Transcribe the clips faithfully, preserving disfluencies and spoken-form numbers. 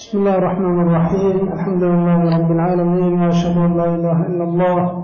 بسم الله الرحمن الرحيم. الحمد لله رب العالمين، وأشهد أن لا إله إلا الله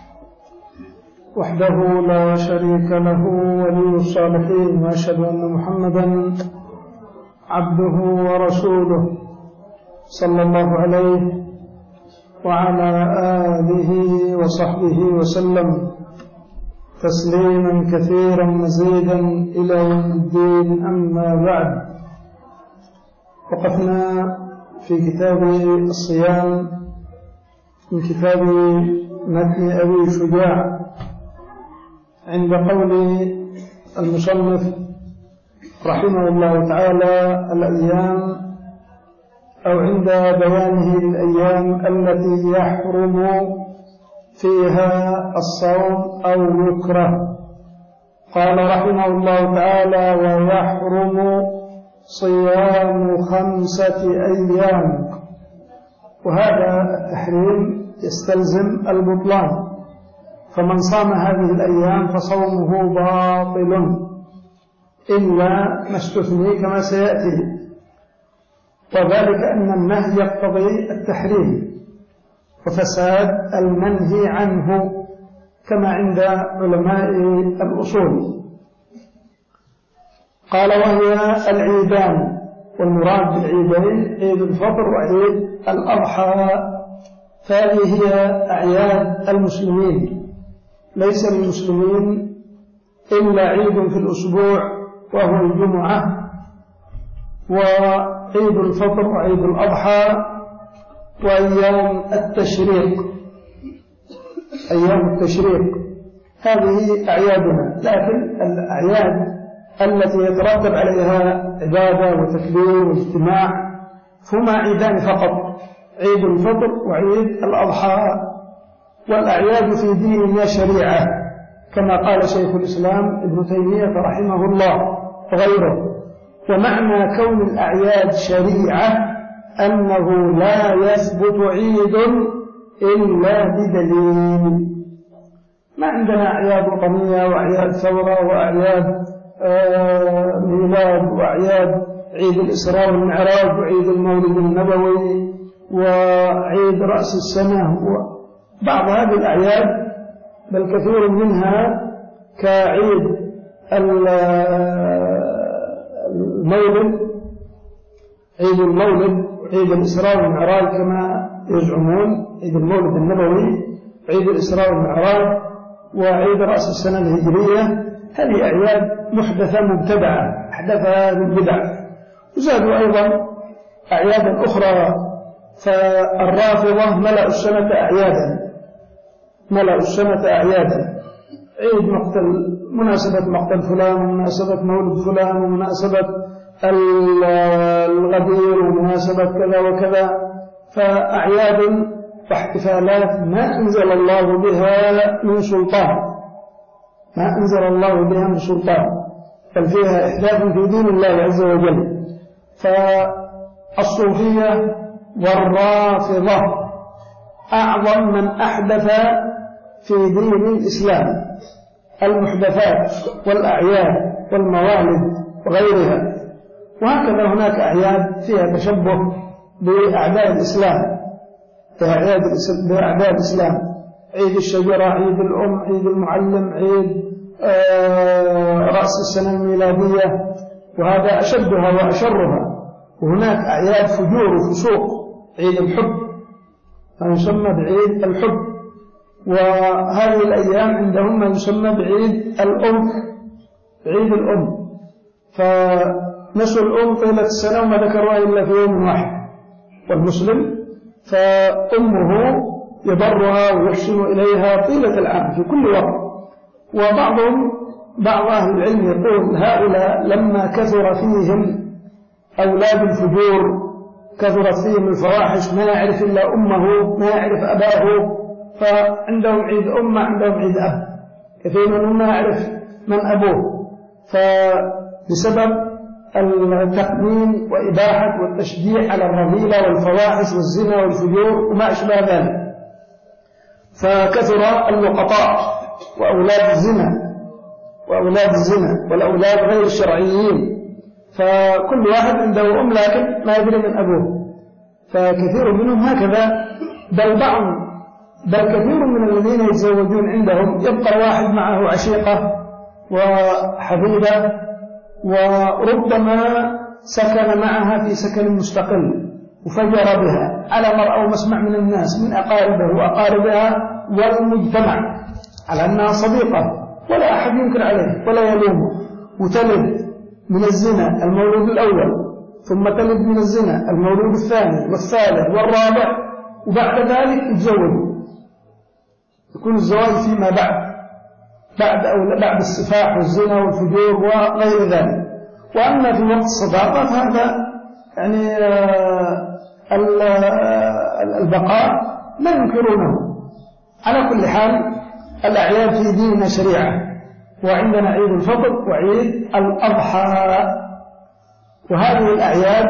وحده لا شريك له ولي الصالحين، وأشهد أن محمدا عبده ورسوله صلى الله عليه وعلى آله وصحبه وسلم تسليما كثيرا مزيدا إلى يوم الدين. أما بعد، وقفنا في كتاب الصيام من كتاب متن أبي شجاع عند قول المصنف رحمه الله تعالى الأيام، أو عند بيانه للأيام التي يحرم فيها الصوم أو يكره. قال رحمه الله تعالى: ويحرم صيام خمسة أيام. وهذا التحريم يستلزم البطلان، فمن صام هذه الأيام فصومه باطل إلا ما استثني كما سيأتي، وذلك أن النهي يقتضي التحريم وفساد المنهي عنه كما عند علماء الأصول. قال: وهي العيدان، والمراد بالعيدين عيد الفطر وعيد الأضحى، فهذه هي أعياد المسلمين. ليس للمسلمين إلا عيد في الأسبوع وهو الجمعة، وعيد الفطر وعيد الأضحى وأيام التشريق. أيام التشريق هذه أعيادنا، لكن الأعياد التي يترتب عليها عبادة وتكبير واجتماع هما عيدان فقط: عيد الفطر وعيد الأضحى. والأعياد في ديننا شريعة كما قال شيخ الإسلام ابن تيمية رحمه الله وغيره. ومعنى كون الأعياد شريعة أنه لا يثبت عيد إلا بدليل. ما عندنا أعياد وطنية وأعياد ثورة وأعياد آه ميلاد وأعياد عيد الإسراء والمعراج وعيد المولد النبوي وعيد رأس السنة وبعض هذه الأعياد، بل كثير منها كعيد المولد، عيد المولد وعيد الإسراء والمعراج كما يزعمون، عيد المولد النبوي عيد الإسراء والمعراج وعيد رأس السنة الهجرية. هذه أعياد محدثة مبتدعة أحدثها بالبدع. وزادوا أيضا أعيادا أخرى، فالرافضة ملأوا السنة أعيادا ملأوا السنة أعيادا عيد مقتل، مناسبة مقتل فلان، ومناسبة مولد فلان، ومناسبة الغدير، ومناسبة كذا وكذا. فأعياد واحتفالات ما أنزل الله بها من سلطان ما أنزل الله بها من سلطان بل فيها إحداث في دين الله عز وجل. فالصوفية والرافضة أعظم من أحدث في دين الإسلام المحدثات والأعياد والموالد وغيرها. وهكذا هناك أعياد فيها تشبه بأعداء الإسلام بأعداء الإسلام عيد الشجرة، عيد الأم، عيد المعلم، عيد آه رأس السنة الميلادية، وهذا أشدها وأشرها. وهناك أعياد فجور وفسوق، عيد الحب ما يسمى بعيد الحب. وهذه الأيام عندهم ما يسمى بعيد الأم عيد الأم، فنسوا الأم طيلة السنة وما ذكروها إلا في يوم واحد. والمسلم فأمه يبرها ويحسن إليها طيلة العام في كل وقت. وبعضهم بعض أهل العلم يقول: هؤلاء لما كثر فيهم أولاد الفجور، كثرت فيهم الفواحش، ما يعرف إلا أمه، ما يعرف أباه، فعندهم عيد أم، عندهم عيد أب. كثير منهم ما يعرف من أبوه، فبسبب التقنين وإباحة والتشجيع على الرذيلة والفواحش والزنا والفجور وما أشبه ذلك، فكثر اللقطاء وأولاد الزنا وأولاد الزنا والأولاد غير الشرعيين. فكل واحد عنده أم لكن ما يدري من أبوه، فكثير منهم هكذا، بل بعض بل كثير من الذين يتزوجون عندهم يبقى الواحد معه عشيقة وحبيبة، وربما سكن معها في سكن مستقل وفجر بها على مرأى ومسمع من الناس من أقاربه وأقاربها والمجتمع على أنها صديقة، ولا أحد ينكر عليه ولا يلومه، وتلد من الزنا المولود الأول، ثم تلد من الزنا المولود الثاني والثالث والرابع، وبعد ذلك يتزوجوا. يكون الزواج فيما بعد بعد أو بعد السفاح والزنا والفجور وغير ذلك. وأما في وقت الصداقة فهذا يعني البقاء لا ينكرونه. على كل حال الأعياد في ديننا شريعة، وعندنا عيد الفطر وعيد الأضحى، وهذه الأعياد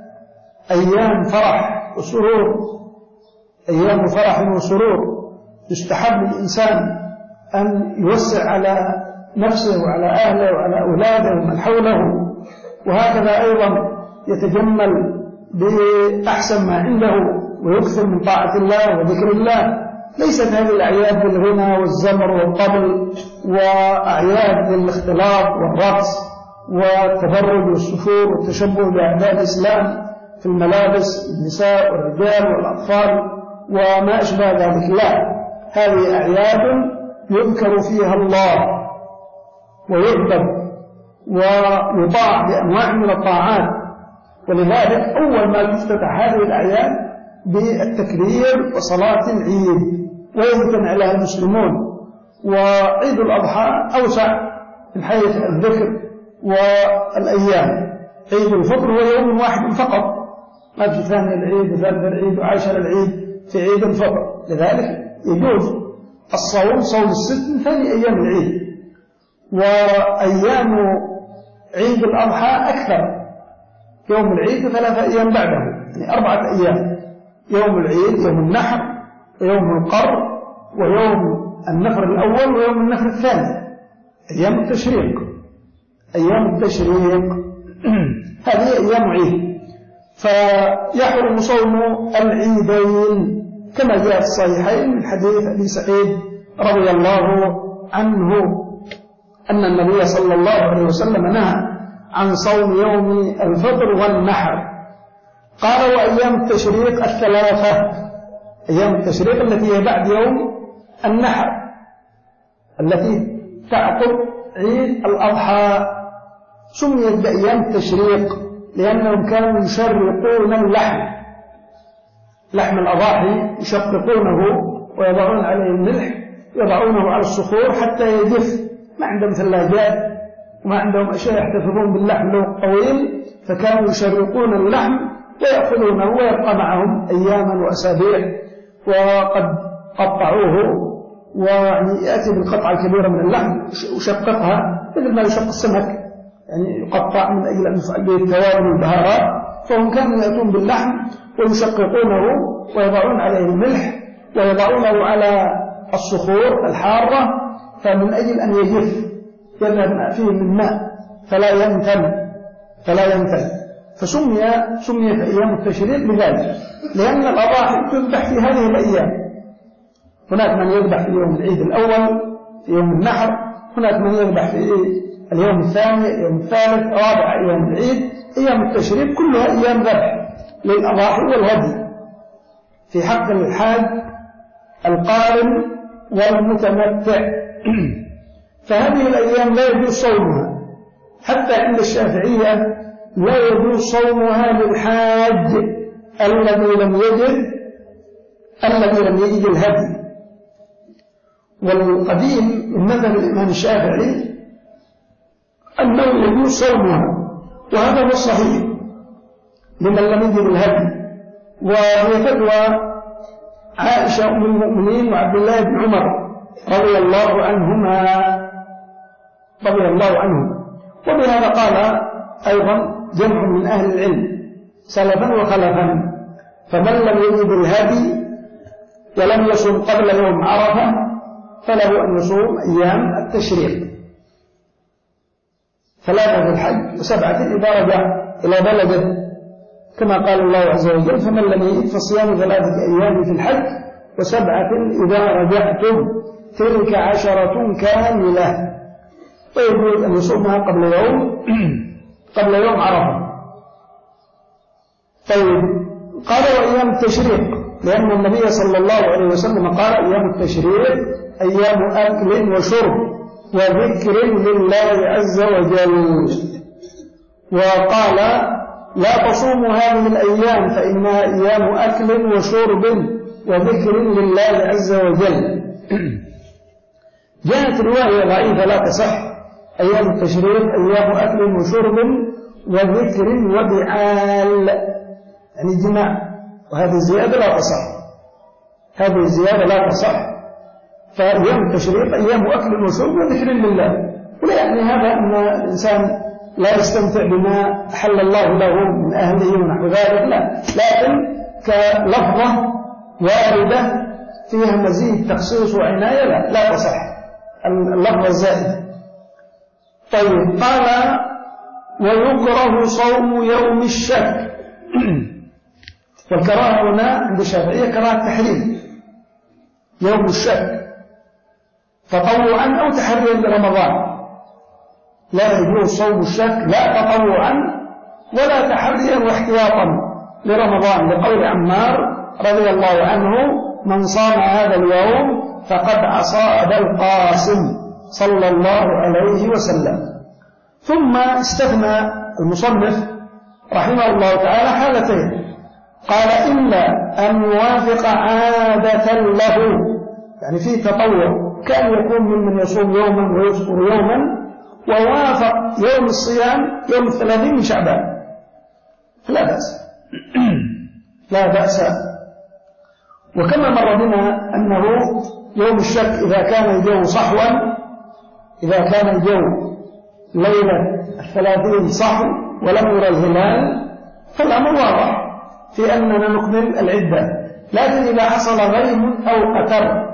أيام فرح وسرور، أيام فرح وسرور. يستحب للإنسان أن يوسع على نفسه وعلى أهله وعلى أولاده ومن حوله، وهكذا أيضا يتجمل بأحسن ما عنده ويكثر من طاعة الله وذكر الله. ليست هذه الأعياد بالغنى والزمر والطبل، وأعياد الاختلاط والرقص والتبرج والسفور والتشبه بأعداء الإسلام في الملابس، النساء والرجال والأطفال وما أشبه ذلك. لا، هذه أعياد يذكر فيها الله ويعبد ويطاع بأنواع من الطاعات، ولذلك أول ما تفتتح هذه الأعياد بالتكبير وصلاة العيد ويجتمع لها المسلمون. وعيد الأضحى أوسع من حيث الذكر والأيام. عيد الفطر هو يوم واحد فقط، ما في ثاني العيد وثالث العيد وعاشر العيد في عيد الفطر، لذلك يجوز الصوم صوم الست من ثاني أيام العيد. وأيام عيد الأضحى أكثر، يوم العيد وثلاثة أيام بعده، يعني أربعة أيام: يوم العيد، يوم النحر، ويوم القر، ويوم النفر الأول، ويوم النفر الثاني، أيام التشريق. أيام التشريق هذه أيام عيد، فيحرم صوم العيدين كما جاء في الصحيحين من حديث أبي سعيد رضي الله عنه أن النبي صلى الله عليه وسلم نهى عن صوم يوم الفطر والنحر. قال: وأيام التشريق الثلاثة، أيام التشريق التي هي بعد يوم النحر التي تعقب عيد الأضحى. سميت بأيام التشريق لأنهم كانوا يشرقون اللحم، لحم الأضاحي يشققونه ويضعون عليه الملح، يضعونه على الصخور حتى يجف. ما عندهم ثلاجات وما عندهم أشياء يحتفظون باللحم له طويل، فكانوا يشرقون اللحم ويأخذونه ويبقى معهم أياما وأسابيع. وقد قطعوه، ويأتي بالقطعة الكبيرة من اللحم وشققها مثل ما يشق السمك، يعني يقطع من أجل أن يفعل به التوابل والبهارات. فهم كانوا يأتون باللحم ويشققونه ويضعون عليه الملح ويضعونه على الصخور الحارة، فمن أجل أن يجف يذهب ما فيه من ماء فلا ينتن فلا ينتن فسمي سمي في أيام التشريق لذلك، لأن الأضاحي تذبح في هذه الأيام. هناك من يذبح في يوم العيد الأول، في يوم النحر، هناك من يذبح في اليوم الثاني، اليوم الثالث، رابع أيام العيد. أيام التشريق كلها أيام ذبح للأضاحي والهدي في حق الحاج القارن والمتمتع. فهذه الأيام لا يجوز صومها، حتى عند الشافعية لا يجوز صومها للحاج الذي لم يجد الذي لم يجد الهدي. والقديم من مذهب الإمام الشافعي أنه يجوز صومها، وهذا هو الصحيح لمن لم يجد الهدي. وهي فتوى عائشة أم المؤمنين وعبد الله بن عمر رضي الله عنهما رضي الله عنهما وبهذا قال أيضا جمع من أهل العلم سلفا وخلفا: فمن لم يجد الهدي ولم يصوم قبل يوم عرفة فله أن يصوم أيام التشريق، ثلاثة في الحج وسبعة إذا رجع إلى بلده. كما قال الله عز وجل فمن لم يجد فصيام ثلاثة أيام في الحج وسبعة إذا رجعتم تلك عشرة كاملة. ويجوز أن يصومها قبل يوم قبل يوم عرفة. طيب قال وأيام التشريق، لأن النبي صلى الله عليه وسلم قال أيام التشريق أيام أكل وشرب وذكر لله عز وجل، وقال لا تصوموا هذه الأيام فإنها أيام أكل وشرب وذكر لله عز وجل. جاءت رواية ضعيفة لا تصح أيام التشريق أيام أكل وشرب وذكر وبعال، يعني جماع، وهذه الزيادة لا تصح، هذه الزيادة لا تصح. فأيام التشريق أيام أكل وشرب وذكر لله، ولا يعني هذا أن الإنسان لا يستمتع بما حل الله له من أهله ونحو ذلك، لا، لكن كلفظة واردة فيها مزيد تخصيص وعناية لا, لا تصح اللفظة الزائدة. طيب قال ويكره صوم يوم الشك. والكراهة هنا عند الشافعية كراهة تحريم يوم الشك تطوعا أو تحريا لرمضان، لا يجوز صوم الشك لا تطوعا ولا تحريا واحتياطا لرمضان، لقول عمار رضي الله عنه من صام هذا اليوم فقد عصى أبا القاسم صلى الله عليه وسلم. ثم استثنى المصنف رحمه الله تعالى حالتين، قال إلا أن يوافق عادة له، يعني في تطوع كان يكون ممن يصوم يوما ويفطر يوما ووافق يوم الصيام يوم الثلاثين من شعبان لا بأس لا بأس. وكما مر بنا أنه يوم الشك إذا كان الجو صحوا، إذا كان الجو ليلة الثلاثين صحو ولم يرى الهلال فالأمر واضح في أننا نكمل العدة، لكن إذا حصل غيم أو قتر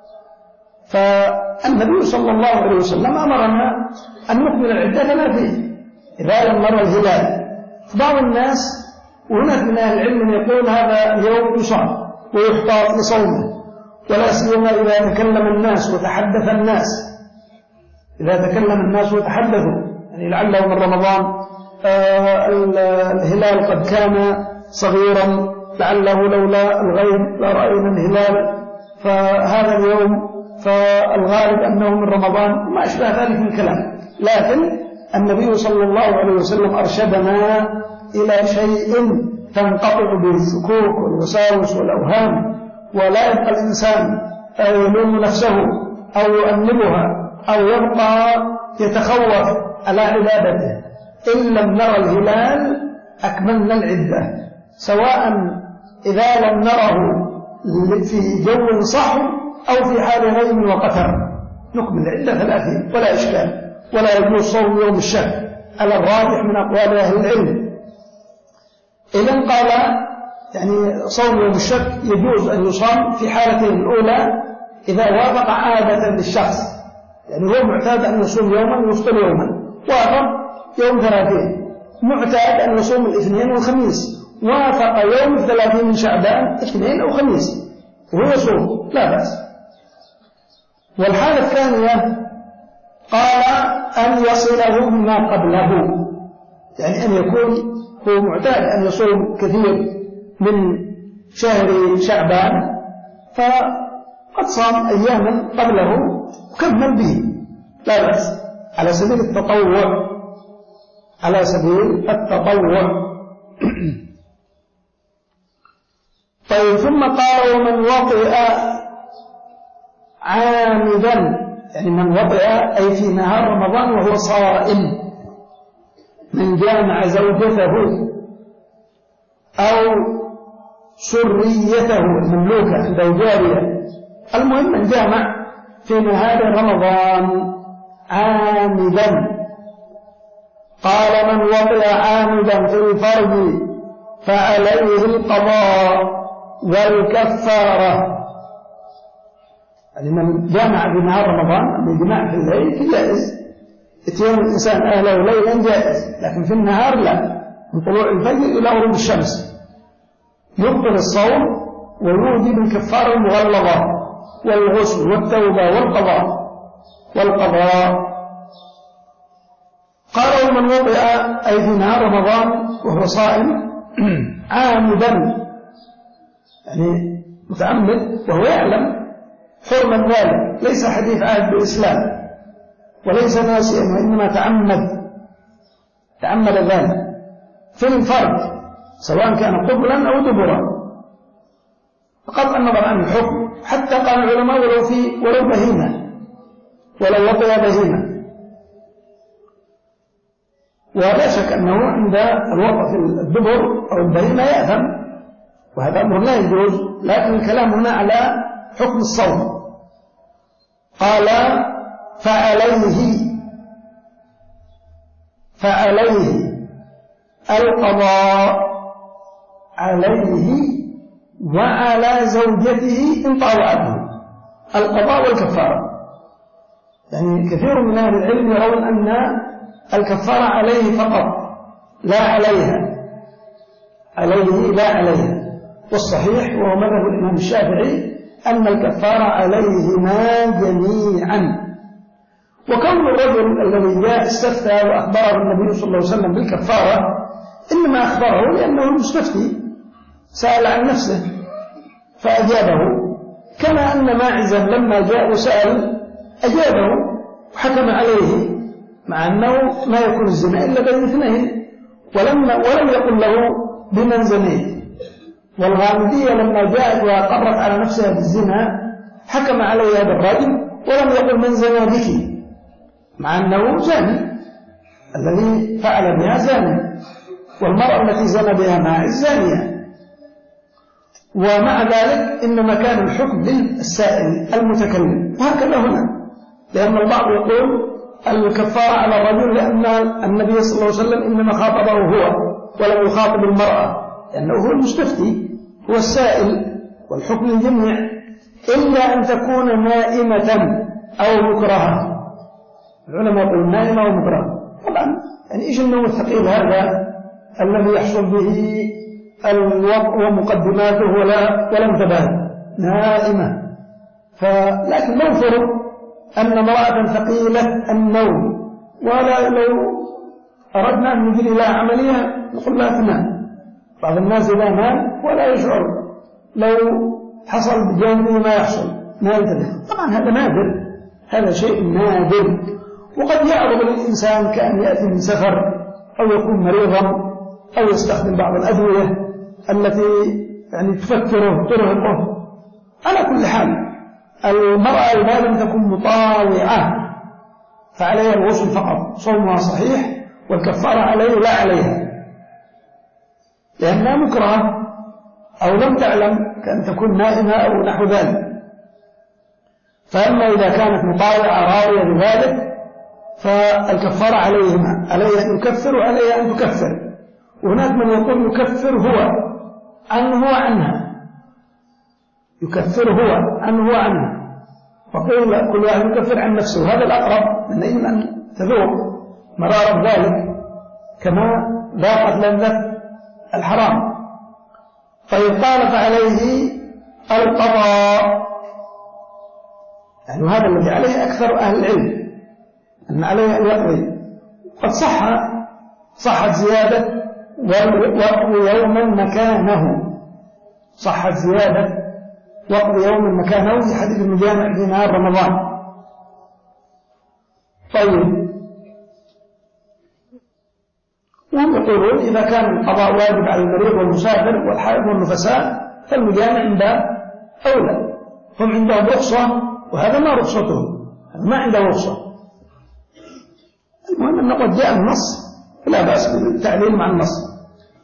فالنبي صلى الله عليه وسلم أمرنا أن نكمل العدة كما فيه إذا لم نرى الهلال. بعض الناس وهناك من أهل العلم يقول هذا يوم يصام ويحتاط لصومه، ولا سيما إذا تكلم الناس وتحدث الناس، إذا تكلم الناس وتحدثوا يعني لعله من رمضان آه الهلال قد كان صغيرا، لعله لولا الغيم لا رأينا الهلال فهذا اليوم، فالغالب أنه من رمضان، ما أشبه ذلك من الكلام. لكن النبي صلى الله عليه وسلم أرشدنا إلى شيء تنقطع به الشكوك والوساوس والأوهام، ولا يبقى الإنسان يلوم نفسه أو يؤنبها أو يبقى يتخوف على عبادته. إن لم نرى الهلال أكملنا العدة، سواء إذا لم نره في جو صحو أو في حال غيم وقتر نكمل العدة ثلاثين ولا إشكال، ولا يجوز صوم يوم الشك على الراجح من أقوال أهل العلم. إذن قال يعني صوم يوم الشك يجوز أن يصام في حالتين، الأولى إذا وافق عادة للشخص، يعني هو معتاد أن يصوم يوما ويفطر يوما، وافق يوم ثلاثين، معتاد أن يصوم الاثنين والخميس، وافق يوم الثلاثين من شعبان اثنين أو خميس وهو يصوم لا بأس. والحالة الثانية قال أن يصله ما قبله، يعني أن يكون هو معتاد أن يصوم كثير من شهر شعبان فقد صام أياما قبله وكمل به لا بأس، على سبيل التطوع، على سبيل التطوع. طيب ثم قال ومن وطئ عامدا، يعني من وطئ أي في نهار رمضان وهو صائم، من جامع زوجته أو سريته المملوكة عنده جارية، المهم من جامع في نهار رمضان عامدا. قال من وطئ عامدا في الفرج فعليه القضاء والكفارة، يعني من جامع في نهار رمضان بالجماع في الليل جائز، اتيان الإنسان أهله ليلا جائز، لكن في النهار لا، من طلوع الفجر إلى غروب الشمس يبطل الصوم ويوجب الكفارة المغلظة والغسل والتوبة والقضاء والقضاء. قال ومن وطئ أي في نهار رمضان وهو صائم عامدا يعني متعمد وهو يعلم حرما ذلك، ليس حديث عهد بالإسلام وليس ناسيا وإنما تعمد تعمد ذلك في الفرد سواء كان قبلا أو دبرا بقطع النظر عن الحكم، حتى قال العلماء ولو في ولو بهيمة ولو وطئ بهيمة. ولا شك أنه عند الوطئ في الدبر أو البهيمة يأثم، وهذا أمر لا يجوز، لكن الكلام هنا على حكم الصوم. قال فعليه فعليه القضاء عليه وعلى زوجته إن طاوعته، القضاء والكفارة. يعني كثير من أهل العلم يرون أن الكفارة عليه فقط لا عليها، عليه لا عليها، والصحيح وهو مذهب الإمام الشافعي أن الكفارة عليهما جميعا. وكون الرجل الذي جاء استفتى وأخبره النبي صلى الله عليه وسلم بالكفارة إنما أخبره لأنه المستفتي سأل عن نفسه فأجابه، كما أن ماعزا لما جاء وسأل أجابه وحكم عليه، مع أنه ما يكون الزنا إلا بين اثنين، ولما ولم يقل له بمن زنيت. والغامدية لما جاءت وقرت على نفسها بالزنا حكم عليها بالرجم ولم يقل من زنى بك، مع أنه زاني، الذي فعل بها زاني، والمرأة التي زنى بها ماعز زانية. ومع ذلك إنما كان الحكم للسائل المتكلم، وهكذا هنا، لأن البعض يقول الكفارة على الرجل لأن النبي صلى الله عليه وسلم إنما خاطبه هو ولم يخاطب المرأة، لأنه هو المستفتي هو السائل، والحكم للجميع إلا أن تكون نائمة أو مكرهة. العلماء يقولون نائمة أو مكرهة. طبعا يعني إيش النوم الثقيل هذا الذي يحصل به الوضع ومقدماته ولا ولا انتباه، نائمة. فلكن لو فرض أن امرأة ثقيلة النوم ولا لو أردنا أن نجري لها عملية نقول لها تنام، بعض الناس إذا نام ولا يشعر، لو حصل بجانبه ما يحصل ما ينتبه. طبعا هذا نادر، هذا شيء نادر. وقد يعرض للإنسان كأن يأتي من سفر أو يكون مريضا أو يستخدم بعض الأدوية التي يعني تفكره ترهقه. على كل حال المرأة إذا لم تكن مطاوعة فعليها الغسل فقط، صومها صحيح والكفارة عليه لا عليها، لأنها مكرهة أو لم تعلم كأن تكون نائمة أو نحو ذلك. فأما إذا كانت مطاوعة راضية بذلك فالكفارة عليهما، عليها أن يكفر وعليها أن تكفر. وهناك من يقول يكفر هو عنه وعنها، يكفر هو عنه وعنها، وقيل كل واحد يكفر عن نفسه، وهذا الأقرب من أين أن تذوق مرارة ذلك كما ذاقت لذة الحرام. طيب قال فعليه القضاء، يعني هذا الذي عليه أكثر أهل العلم أن عليه أن يقضي. قد صح صحت زيادة وقضي يوما مكانه، صحت زيادة وقضي يوما مكانه في حديث المجامع في نهار رمضان. طيب وهم يقولون إذا كان القضاء واجب على المريض والمسافر والحائض والنفساء فالمجامع عند أولى، هم عندهم رخصة وهذا ما رخصته، هذا ما عنده رخصة. المهم أنه قد جاء النص لا بأس بالتعليل مع النص.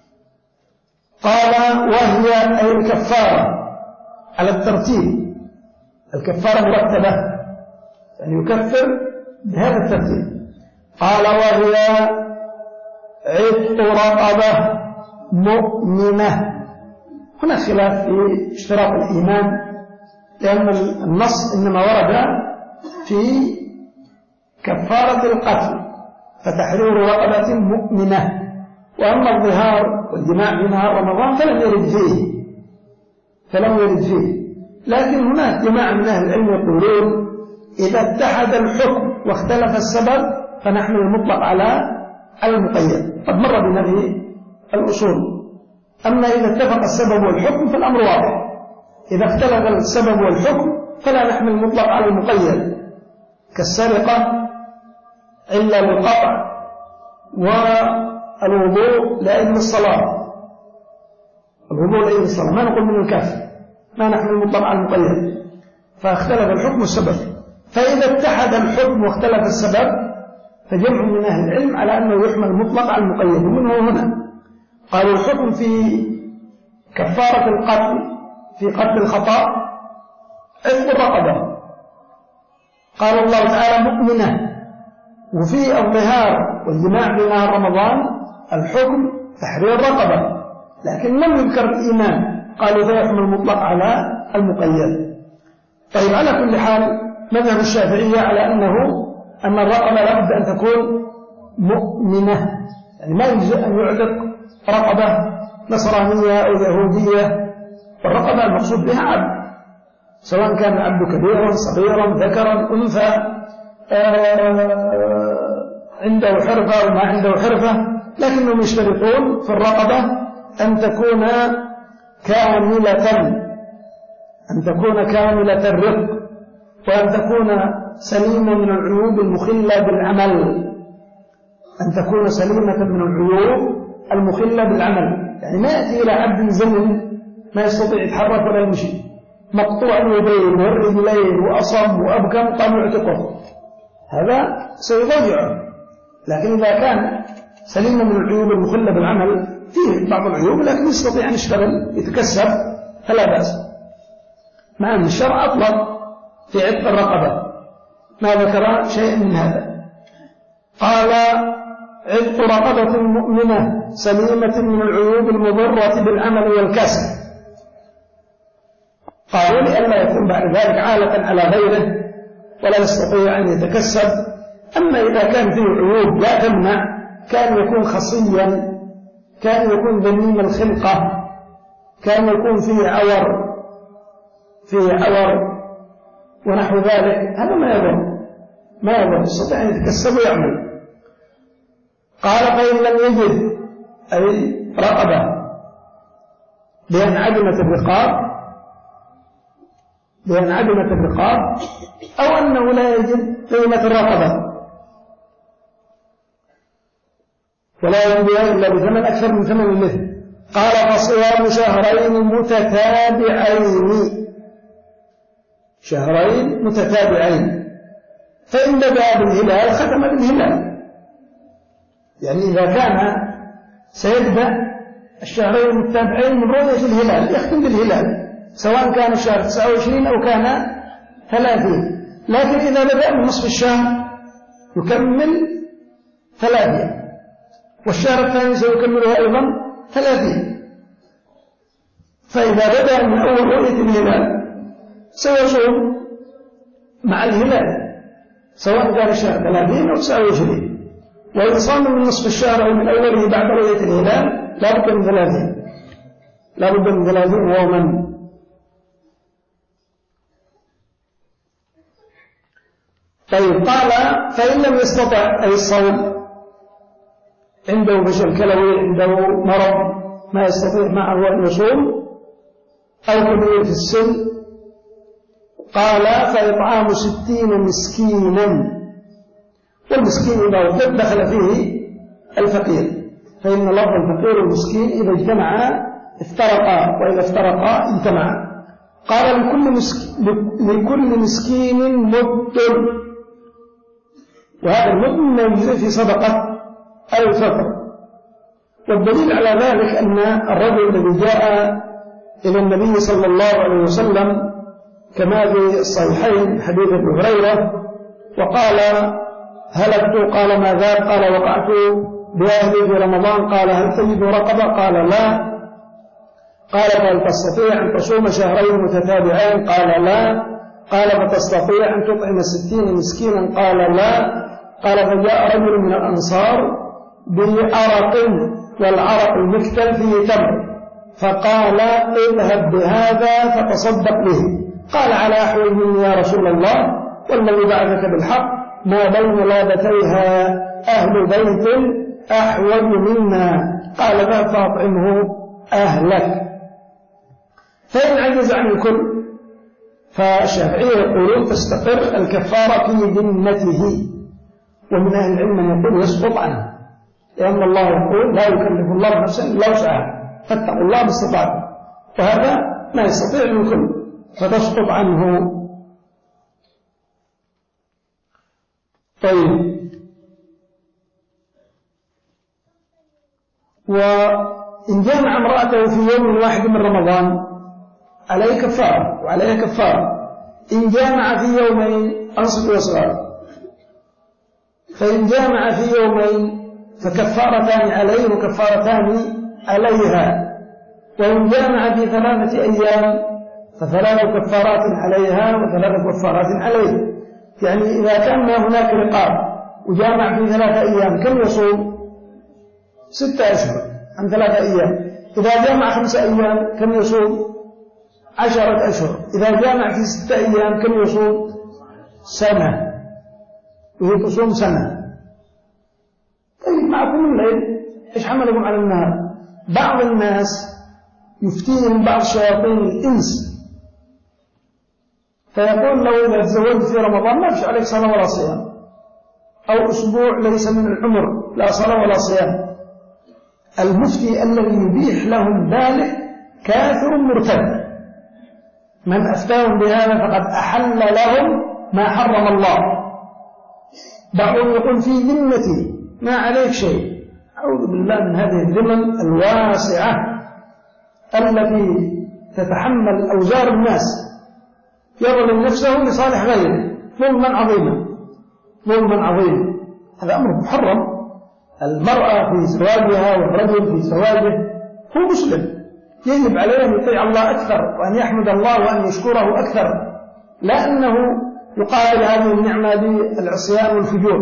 قال وهي أي الكفارة على الترتيب، الكفارة مرتبة يعني يكفر بهذا الترتيب. قال وهي عتق رقبة مؤمنة. هنا خلاف في اشتراط الإيمان، لأن النص إنما ورد في كفارة القتل فتحرير رقبة مؤمنة، وأما الظهار والجماع في نهار رمضان فلم يرد فيه فلم يرد فيه لكن هناك جماعة من أهل العلم يقولون إذا اتحد الحكم واختلف السبب فنحمل المطلق على المقيد. قد مر بنا في الأصول. أما إذا اتفق السبب والحكم فالأمر واضح، إذا اختلف السبب والحكم فلا نحمل المطلق على المقيد، كالسرقة إلا للقطع والوضوء لأجل الصلاة. الوضوء لأجل الصلاة ما نقول من الكافر، ما نحمل المطلق على المقيد، فاختلف الحكم والسبب. فإذا اتحد الحكم واختلف السبب فجمع من أهل العلم على أنه يحمل المطلق على المقيد. ومنه هنا قالوا الحكم في كفارة القتل في قتل الخطأ عتق الرقبة، قال الله تعالى مؤمنة. وفي الظهار والجماع في نهار رمضان الحكم تحرير الرقبة، لكن لم يذكر الإيمان، قالوا فيحمل المطلق على المقيد. طيب على كل حال مذهب الشافعية على أنه أن الرقبة لابد أن تكون مؤمنة، يعني ما يجوز أن يعتق رقبة نصرانية أو يهودية، والرقبة المقصود بها عبد، سواء كان العبد كبيرا صغيرا ذكرا أنثى عنده حرفة أو ما عنده حرفة، لكنهم يشترطون في الرقبة أن تكون كاملة أن تكون كاملة الرق، وأن تكون سليمة من العيوب المخلة بالعمل، أن تكون سليمة من العيوب المخلة بالعمل. يعني ما يأتي إلى عبد زمن ما يستطيع يتحرك ولا يمشي، مقطوع اليدين والرجلين وأصم وأبكم، قام يعتقه، هذا سيضيعه. لكن إذا كان سليما من العيوب المخلة بالعمل، فيه بعض العيوب لكن يستطيع أن يشتغل يتكسب فلا بأس، مع أن الشرع أطلق في عتق الرقبة، ما ذكر شيء من هذا. قال عتق رقبة مؤمنة سليمة من العيوب المضرة بالعمل والكسب، قالوا لئلا يكون بعد ذلك عالة على غيره ولا يستطيع أن يتكسب. أما إذا كان فيه عيوب لا تمنع، كان يكون خصيا، كان يكون ذميم الخلقة، كان يكون فيه عور فيه عور ونحو ذلك، هذا ما يضر ما يضر يستطيع أن يتكسب ويعمل. قال فإن لم يجد أي رقبة بأن عدمت الرقاب بأن عدمت الرقاب أو أنه لا يجد قيمة الرقبة ولا يجدها إلا بثمن أكثر من ثمن المثل، قال فصيام شهرين متتابعين شهرين متتابعين فإن بدأ بالهلال ختم بالهلال. يعني إذا كان سيبدأ الشهرين المتتابعين من رؤية الهلال يختم بالهلال، سواء كان الشهر تسعة وعشرين أو كان ثلاثين، لكن إذا بدأ من نصف الشهر يكمل ثلاثين، والشهر الثاني سيكملها أيضا ثلاثين. فإذا بدأ من أول رؤية الهلال سيصوم مع الهلال، سواء كان الشهر ثلاثين أو تسعة وعشرين. وإن صام من نصف الشهر أو من أوله بعد رؤية الهلال لا بد من ثلاثين لا بد من ثلاثين يوما. طيب قال فإن لم يستطع أي الصوم، عنده فشل كلوي، عنده مرض ما يستطيع معه أن يصوم، أو كبير في السن، قال فإطعام ستين مسكينا، والمسكين إذا دخل فيه الفقير، فإن لفظ الفقير والمسكين إذا اجتمعا افترقا وإذا افترقا اجتمعا. قال لكل مسكين, لكل مسكين مد، وهذا المد يجزئ في صدقة أو الفطر. والدليل على ذلك أن الرجل الذي جاء إلى النبي صلى الله عليه وسلم كما في الصحيحين حديث ابن هريرة وقال هلكت، قال ما ذاك؟ قال وقعت بأهلي في رمضان، قال هل تجد رقبة؟ قال لا. قال فهل تستطيع أن تصوم شهرين متتابعين؟ قال لا. قال فتستطيع أن تطعم ستين مسكينا؟ قال لا. قال فجاء رجل من الأنصار بعرق والعرق المكتل فيه تمر، فقال اذهب بهذا فتصدق به. قال على أحوال مني يا رسول الله والذي بعثك بالحق ما بين لابتيها أهل بيت أحوج منا. قال ذا فاطعمه أهلك. فإن عجز عن الكل فالشافعية يقولون تستقر الكفارة في ذمته، ومن أهل العلم من يقول يسقط عنه، لأن الله يقول لا يكلف الله نفسا إلا وسعها فاتقوا الله ما استطعتم، وهذا ما يستطيع الكل فتسقط عنه. طيب، وإن جامع امرأته في يوم واحد من رمضان عليه كفارة وعليه كفارة. إن جامع في يومين أنصت وصغار، فإن جامع في يومين فكفارتان عليه وكفارتان عليها. وإن جامع في ثلاثة أيام فثلاث كفارات عليها وثلاث كفارات عليه. يعني إذا كان هناك رقاب وجامع في ثلاثة أيام كم يصوم؟ ستة أشهر عن ثلاثة أيام. إذا جامع خمسة أيام كم يصوم؟ عشرة أشهر. إذا جامع في ستة أيام كم يصوم؟ سنة، وهي تصوم سنة. طيب، معكم الليل إيش حملكم على النهار؟ بعض الناس يفتيهم بعض شياطين الإنس فيقول لو إذا تزوجت في رمضان ما فيش عليك صلاة ولا صيام، أو أسبوع ليس من العمر لا صلاة ولا صيام. المفتي الذي يبيح لهم ذلك كافر مرتد. من أفتاهم بهذا فقد أحل لهم ما حرم الله. بعضهم يقول في ذمتي ما عليك شيء. أعوذ بالله من هذه الذمم الواسعة التي تتحمل أوزار الناس، يظلم نفسه لصالح غيره ظلما عظيما ظلما عظيما. هذا أمر محرم. المرأة في زواجها والرجل في زواجه هو مسلم، يجب عليه أن يطيع الله أكثر وأن يحمد الله وأن يشكره أكثر، لا أنه يقابل هذه النعمة بالعصيان والفجور.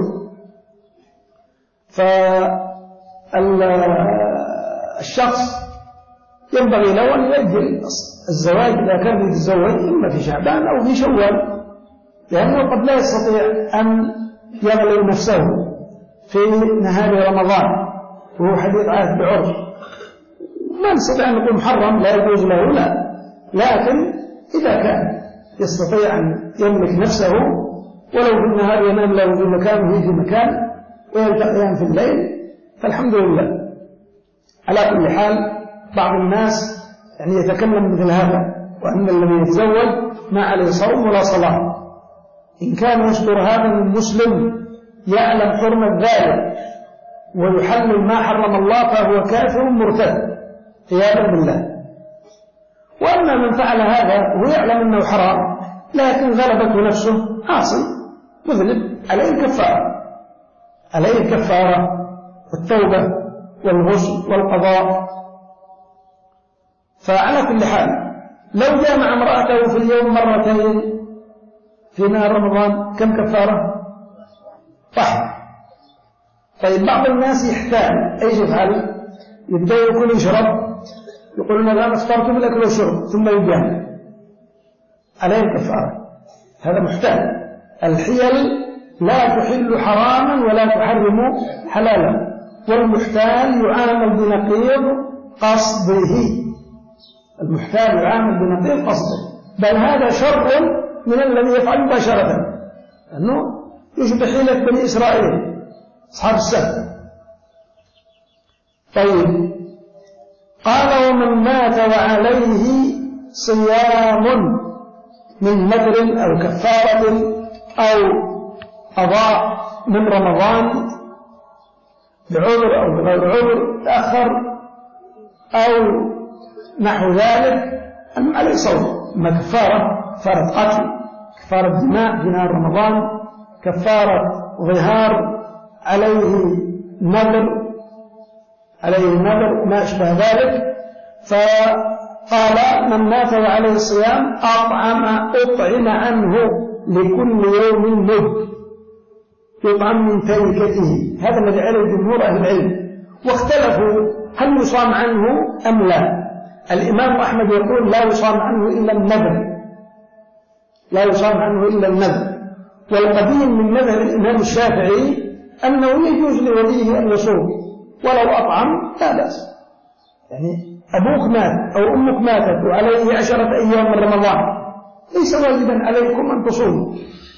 فالشخص ينبغي له أن يؤجل الزواج إذا كان يتزوج إما في شعبان أو في شوال، لأنه قد لا يستطيع أن يغلب نفسه في نهار رمضان وهو حديث عهد بعرف. ما نستطيع أن نقول محرم لا يجوز له، لا، لكن إذا كان يستطيع أن يملك نفسه ولو في النهار ينام له في مكان وهي في مكان ويلتقيان في الليل فالحمد لله. على كل حال بعض الناس يعني يتكلم مثل هذا، وأن الذي يتزوج ما عليه صوم ولا صلاة. إن كان يصدر هذا من مسلم يعلم حرمة ذلك ويحلل ما حرم الله فهو كافر مرتد عياذا بالله. وأما من فعل هذا وهو يعلم أنه حرام لكن غلبته نفسه عاصي مذنب عليه كفارة عليه كفارة والتوبة والغسل والقضاء. فعلى كل حال لو جامع امرأته في اليوم مرتين في نهار رمضان كم كفارة؟ واحد. طيب، بعض الناس يحتال ايش يفعل؟ يبدأ يأكل يشرب، يقولون الآن افطرت بالأكل والشرب ثم يجامع عليه كفارة. هذا محتال. الحيل لا تحل حراما ولا تحرم حلالا، والمحتال يعامل بنقيض قصده. المحتال يعامل بنقيض قصده، بل هذا شر من الذي يفعل مباشرة، لأنه يشبه حيلة بني إسرائيل أصحاب السبت. طيب، قال ومن مات وعليه صيام من نذر أو كفارة أو قضاء من رمضان بعذر أو بغير عذر تأخر أو نحو ذلك أم عليه صوم. أما كفارة كفارة قتل، كفارة دماء في نهار رمضان، كفارة ظهار، عليه نذر عليه نذر ما أشبه ذلك. فقال من مات وعليه الصيام أطعم أطعم عنه لكل يوم مد، يطعم من تركته. هذا الذي عليه جمهور أهل العلم، واختلفوا هل يصام عنه أم لا؟ الإمام أحمد يقول لا يصام عنه إلا النذر، لا يصام عنه إلا النذر. والقديم من مذهب الإمام الشافعي أنه يجوز لوليه أن يصوم ولو أطعم لا بأس. يعني أبوك مات أو أمك ماتت وعليه عشرة أيام من رمضان، ليس واجبا عليكم أن تصوموا،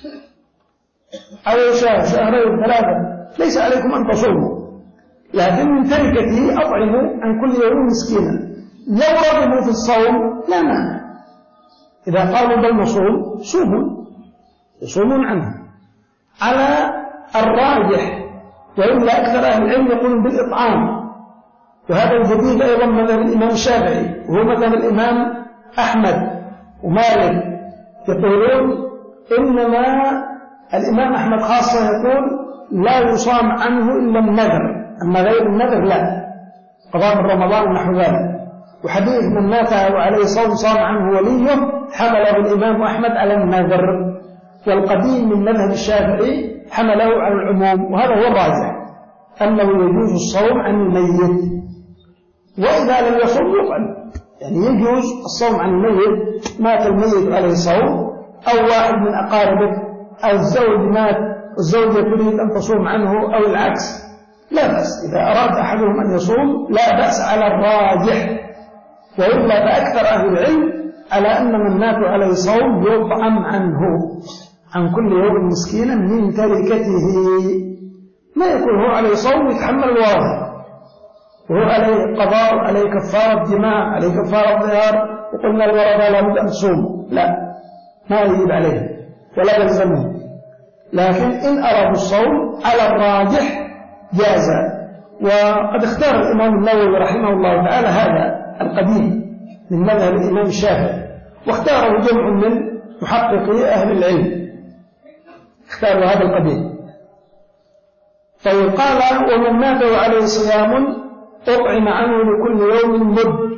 أو شهر شهرين ثلاثة ليس عليكم أن تصوموا، لكن من تركته أطعموا عن كل يوم مسكينا. لو رغبوا في الصوم لا مانع، إذا قالوا بل نصوم صوموا، يصومون عنه على الراجح. وإلا أكثر أهل العلم يقولون بالإطعام، وهذا الجديد أيضا مذهب الإمام الشافعي وهو مذهب الإمام أحمد ومالك، يقولون إنما الإمام أحمد خاصة يقول لا يصام عنه إلا النذر، أما غير النذر لا، قضاء من رمضان ونحو ذلك. وحديث من مات وعليه صوم صام عنه وليه حمله الإمام أحمد على النذر، والقديم من مذهب الشافعي حمله على العموم، وهذا هو الراجح أنه يجوز الصوم عن الميت. وإذا لم يصوم يطعم، يعني يجوز الصوم عن الميت، مات الميت عليه صوم، أو واحد من أقاربك، أو الزوج مات الزوجة تريد أن تصوم عنه أو العكس، لا بأس. إذا أراد أحدهم أن يصوم لا بأس على الراجح. وإلا فأكثر أهل العلم على أن من مات عليه صوم يطعم عنه عن كل يوم مسكينا من تركته، ما يكون هو عليه صوم يتحمل الواضح وهو عليه قضاء، عليه كفارة جماع، عليه كفارة ظهار، وقلنا الورثة لا بد أن تصوم، لا، ما يجب عليه ولا يلزمه. لكن إن أرادوا الصوم على الراجح جاز. وقد اختار الإمام النووي رحمه الله تعالى هذا القديم من مذهب الإمام الشافعي، واختاره جمع من محققي أهل العلم، اختاروا هذا القديم. طيب قال ومن مات وعليه صيام أطعم عنه لكل يوم مد.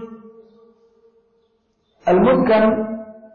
المد كان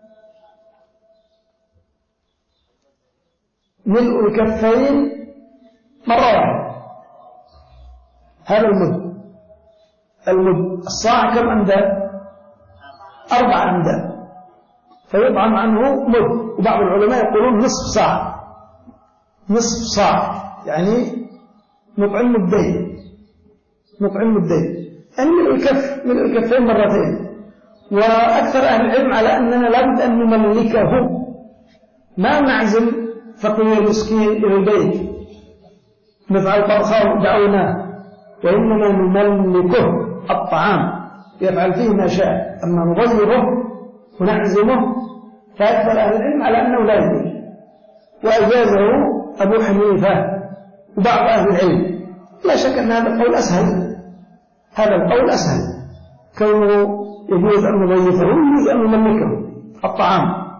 ملء الكفين مرة واحدة، هذا المد. المد الصاع كم أمداد؟ أربع أمداد، فيطعم عنه مد. وبعض العلماء يقولون نصف صاع، نصف صاع يعني نطعم مدين، نطعم مدين، يعني ملء الكف، ملء الكفين مرتين. وأكثر أهل العلم على أننا لابد أن نملكه، ما نعزم فقير مسكين إلى البيت نفعل طبخه ودعوناه، وإنما نملكه الطعام يفعل فيه ما شاء. أما نغيره ونعزمه فأكثر أهل العلم على أنه لا يجوز، وأجازه أبو حنيفة وبعض أهل العلم. لا شك أن هذا القول أسهل، هذا القول أسهل، كونه يجوز أن نضيفه ويجوز أن نملكه الطعام.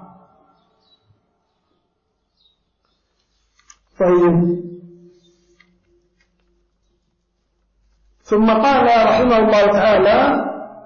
طيب ثم قال رحمه الله تعالى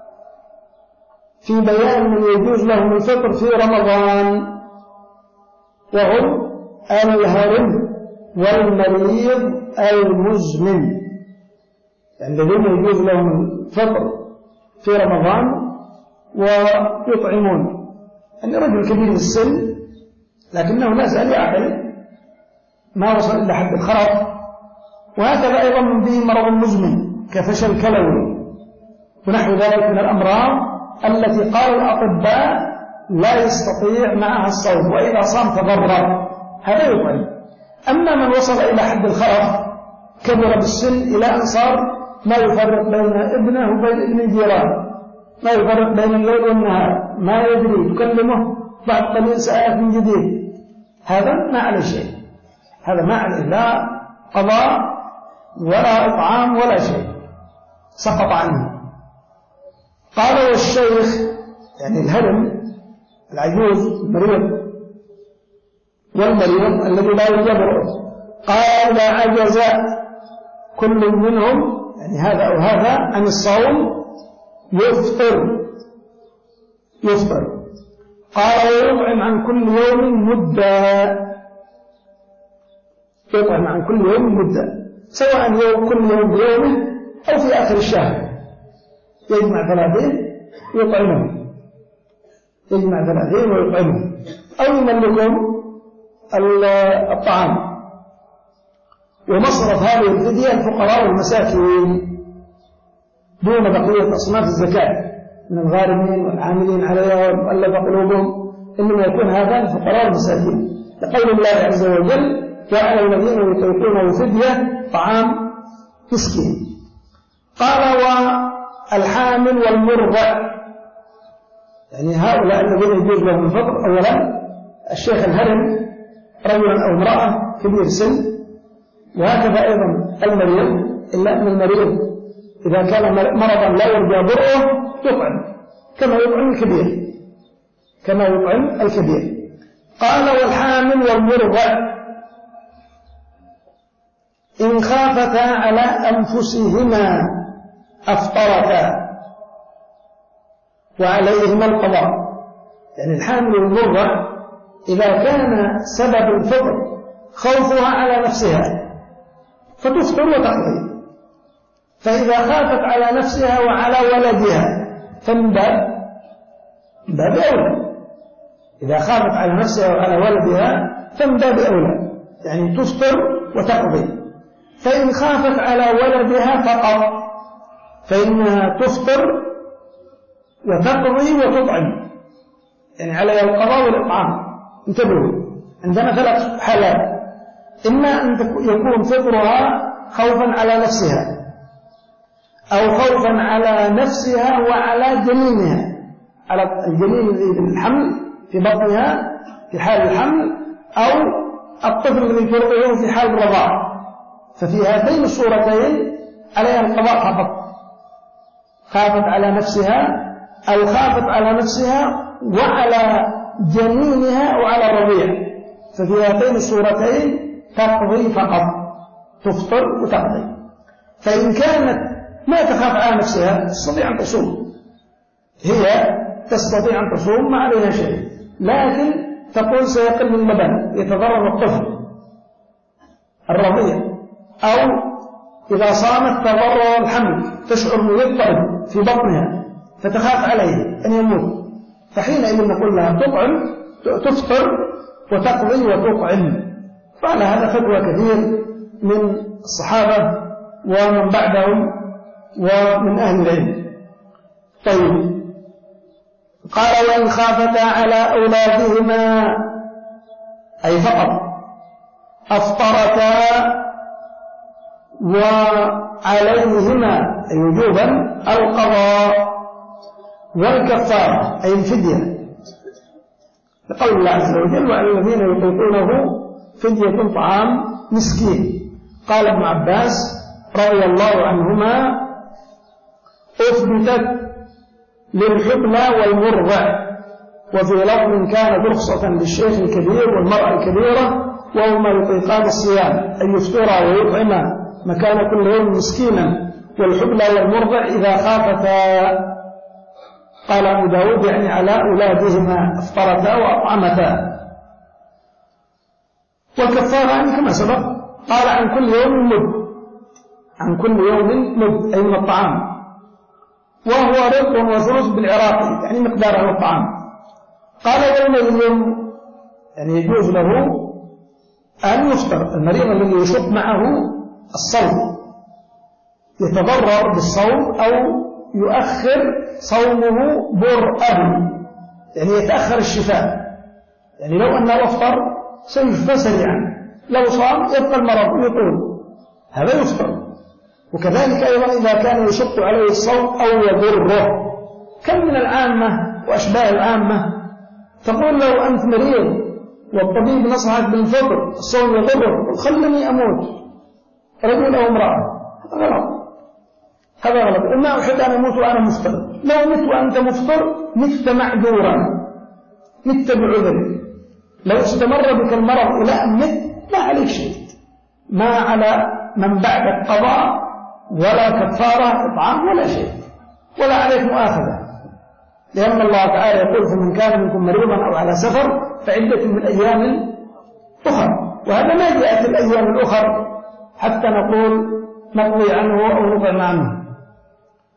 في بيان من يجوز لهم الفطر في رمضان، وهم الهرم والمريض المزمن، يعني الذين يجوز لهم الفطر في رمضان ويطعمون، يعني رجل كبير السن لكنه لا زال يعقل ما وصل إلى حد الخرف، وهكذا أيضا من به مرض مزمن كفشل كلوي ونحو ذلك من الأمراض التي قال الأطباء لا يستطيع معها الصوم، وإذا صام تضرر، هذا يطعم. أما من وصل إلى حد الخرف كبر بالسن إلى أن صار ما يفرق بين ابنه وبين ابن الجيران، ما يفرق بين الليل والنهار، ما يدري، تكلمه بعد قليل ساعات من جديد، هذا ما عليه شيء، هذا ما عليه لا قضاء ولا إطعام ولا شيء، سقط عنه. قال والشيخ يعني الهرم العجوز المريض والمريض الذي لا يجبر، قال عجز كل منهم يعني هذا أو هذا عن الصوم يفطر يفطر قال ويطعم عن كل يوم مدة، يطعم عن كل يوم مدة، سواء يوم كل يوم بيومه أو في آخر الشهر، يجمع ثلاثين ويطعمهم يجمع ثلاثين ويطعمهم أو يملكهم الطعام. ومصرف هذه الفدية الفقراء والمساكين دون بقية أصناف الزكاة من الغارمين والعاملين عليها والمؤلفة قلوبهم، إنما يكون هذا الفقراء والمساكين، لقول الله عز وجل وعلى الذين يطيقونه فدية طعام مسكين. قال والحامل والمرضع، يعني هؤلاء الذين يجوز لهم الفطر. أولا الشيخ الهرم رجلا أو امرأة كبير سن، وهكذا أيضا المريض، إلا أن المريض إذا كان مرضا لا يرجى برؤه يطعم كما يطعم الكبير كما يطعم الكبير. قال والحامل والمرضع إن خافتا على أنفسهما أفطرتا وعليهما القضاء. يعني الحامل والمرضع إذا كان سبب الفطر خوفها على نفسها فتفطر وتقضي، فإذا خافت على نفسها وعلى ولدها فمن باب باب أولى. إذا خافت على نفسها وعلى ولدها فمن باب أولى، يعني تفطر وتقضي. فإن خافت على ولدها فقط فإنها تفطر وتقضي وتطعم، يعني عليها القضاء والإطعام. انتبهوا، عندنا ثلاث حالات: إما أن يكون فطرها خوفا على نفسها، أو خوفا على نفسها وعلى جنينها، على الجنين الحمل في بطنها في حال الحمل، أو الطفل الذي ترضعه في حال الرضاعة. ففي هاتين الصورتين عليها القضاء فقط، خافت على نفسها أو خافت على نفسها وعلى جنينها وعلى الرضيع، ففي هاتين الصورتين تقضي فقط، تفطر وتقضي. فإن كانت ما تخاف على نفسها تستطيع أن تصوم، هي تستطيع أن تصوم ما عليها شيء، لكن تقول سيقل اللبن يتضرر الطفل الرضيع، أو إذا صامت تضرر الحمل، تشعر أنه يضطرب في بطنها فتخاف عليه أن يموت، فحينئذ نقول لها تطعم تفطر وتقضي وتطعم. فعلى هذا فتوى كثير من الصحابة ومن بعدهم ومن أهل العلم. طيب، قال وإن خافتا على أولادهما أي فقط أفطرتا وعليهما أي وجوبا القضاء والكفارة أي الفدية، لقول الله عز وجل وعلى الذين يطيقونه فدية طعام مسكين. قال ابن عباس رضي الله عنهما أثبتت للحبلى والمرضع، وفي لفظ كان رخصة للشيخ الكبير والمرأة الكبيرة وهما يطيقان الصيام أن يفطرا ويطعما مكان كل يوم مسكينا، والحبلى والمرضع إذا خافتا. قال أبو داود يعني على أولادهما أفطرتا وأطعمتا. والكفارة يعني كما سبق قال عن كل يوم مد، عن كل يوم مد أي من الطعام، وهو ربع وثلث بالعراقي يعني مقدار من الطعام. قال يومئذ يعني يجوز له أن يفطر المريض الذي يشق معه الصوم، يتضرر بالصوم أو يؤخر صومه برأه، يعني يتأخر الشفاء. يعني لو أنه أفطر سيشفى سريعا، لو صام يبقى المرض يطول، هذا يفطر. وكذلك أيضا إذا كان يشق عليه الصوم أو يضره، كم من العامة وأشباه العامة تقول لو أنت مريض والطبيب نصحك بالفطر الصوم يضره خلني أموت، رجل أو امرأة، هذا غلط، هذا غلط. إما أحب أن أموت وأنا مفطر، لو مت وأنت مفطر مت معذورا، مت بعذر. لو استمر بك المرض إلى أن مت ما عليك شيء، ما على من بعد قضاء ولا كفارة إطعام ولا شيء، ولا عليك مؤاخذة، لأن الله تعالى يقول فمن كان منكم مريضا أو على سفر فعدة من أيام أخر، وهذا ما جاء في الأيام الأخر حتى نقول نقضي عنه أو نطعم عنه.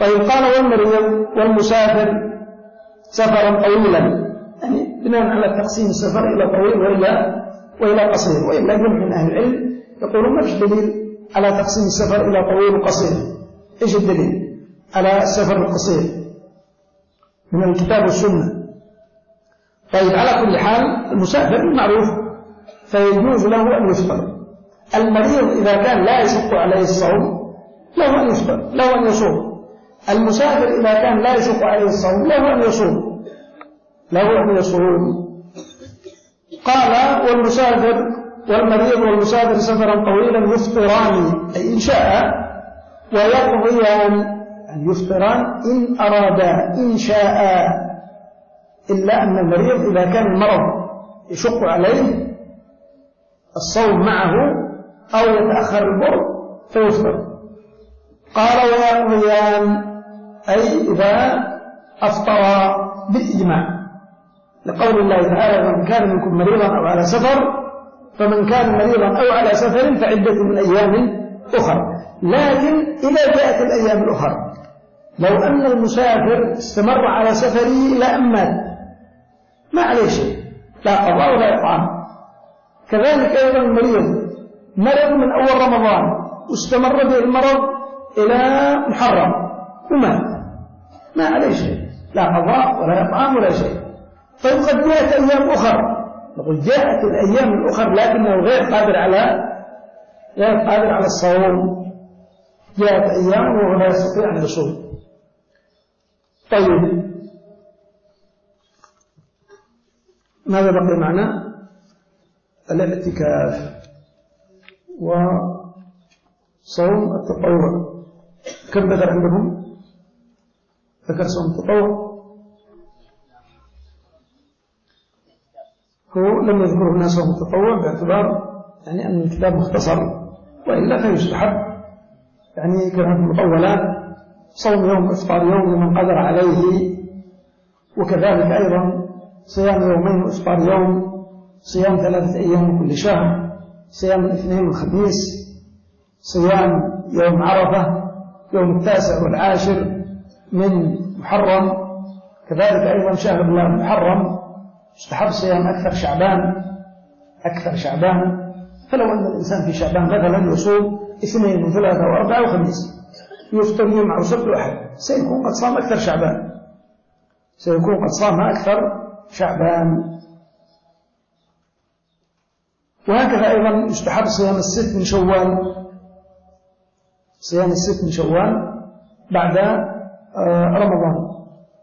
طيب قال والمريض والمسافر سفرا طويلا، يعني بناء على تقسيم السفر إلى طويل وإلى وإلى قصير، وإلا جمع من أهل العلم يقولون ما فيش دليل على تقسيم السفر إلى طويل وقصير. إيش الدليل على السفر القصير؟ من الكتاب والسنة. طيب على كل حال المسافر معروف فيجوز له أن يفطر. المريض إذا كان لا يشق عليه الصوم له أن يفطر، له أن يصوم. المسافر إذا كان لا يشق عليه الصوم له أن يصوم، له أن يصوم. قال والمسافر والمريض والمسافر سفرا طويلا يفطران، أي إن شاء، ويقضيان، أن يفطران إن أرادا إن شاء، إلا أن المريض إذا كان المرض يشق عليه الصوم معه أو يتأخر البرد فيفطر. قال ويقضيان أي إذا أفطر بالإجماع، لقول الله تعالى من كان منكم مريضا أو على سفر، فمن كان مريضا أو على سفر فعدة من أيام أخرى. لكن إذا جاءت الأيام الأخرى، لو أن المسافر استمر على سفره إلى أن مات ما عليه شيء، لا قضاء ولا إطعام. كذلك أيضا المريض مرض من أول رمضان واستمر به المرض إلى محرم ومات ما عليه شيء، لا قضاء ولا إطعام ولا شيء. طيب قد جاءت أيام أخرى، نقول جاءت الأيام الأخرى لكنه غير قادر على غير قادر على الصوم، جاءت أيام وهو لا يستطيع أن يصوم. طيب ماذا بقي معنا؟ الاعتكاف وصوم التطوع. كم ذكر عندهم؟ ذكر صوم التطوع هو لم يذكره هنا صوم التطوع باعتبار يعني أن الكتاب مختصر، وإلا فيستحب يعني كما في المطولات صوم يوم إفطار يوم لمن قدر عليه، وكذلك أيضا صيام يومين وإفطار يوم، صيام ثلاثة أيام كل شهر، صيام الاثنين والخميس، صيام يوم عرفة يوم التاسع والعاشر من محرم، كذلك أيضا شهر الله محرم يستحب صيام أكثر شعبان أكثر شعبان. فلو أن الإنسان في شعبان مثلا يصوم اثنين وثلاثة وأربعة وخميس، يفطر يوم أو سبت وأحد، سيكون قد صام أكثر شعبان سيكون قد صام أكثر شعبان. وهكذا أيضا يستحب صيام الست من شوال، صيام الست من شوال بعد رمضان.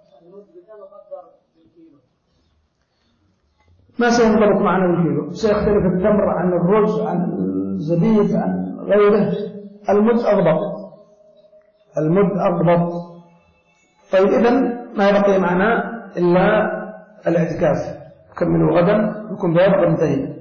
ما سينضبط معنا بالكيلو، سيختلف التمر عن الرز عن الزبيب عن غيره. المد أضبط المد أضبط طيب إذن ما يبقي معنا إلا الاعتكاف. نكمل غدا، نكون بيض وننتهي.